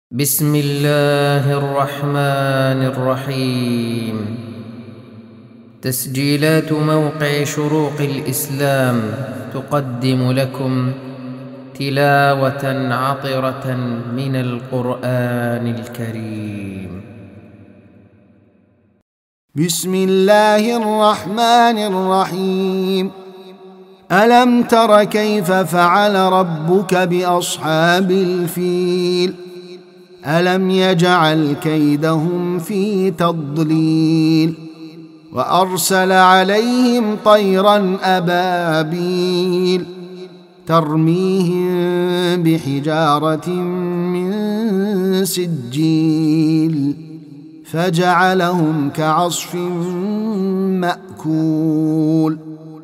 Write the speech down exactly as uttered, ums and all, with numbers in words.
بسم الله الرحمن الرحيم. تسجيلات موقع شروق الإسلام تقدم لكم تلاوة عطرة من القرآن الكريم. بسم الله الرحمن الرحيم. ألم تر كيف فعل ربك بأصحاب الفيل؟ ألم يجعل كيدهم في تضليل وأرسل عليهم طيرا أبابيل ترميهم بحجارة من سجيل فجعلهم كعصف مأكول.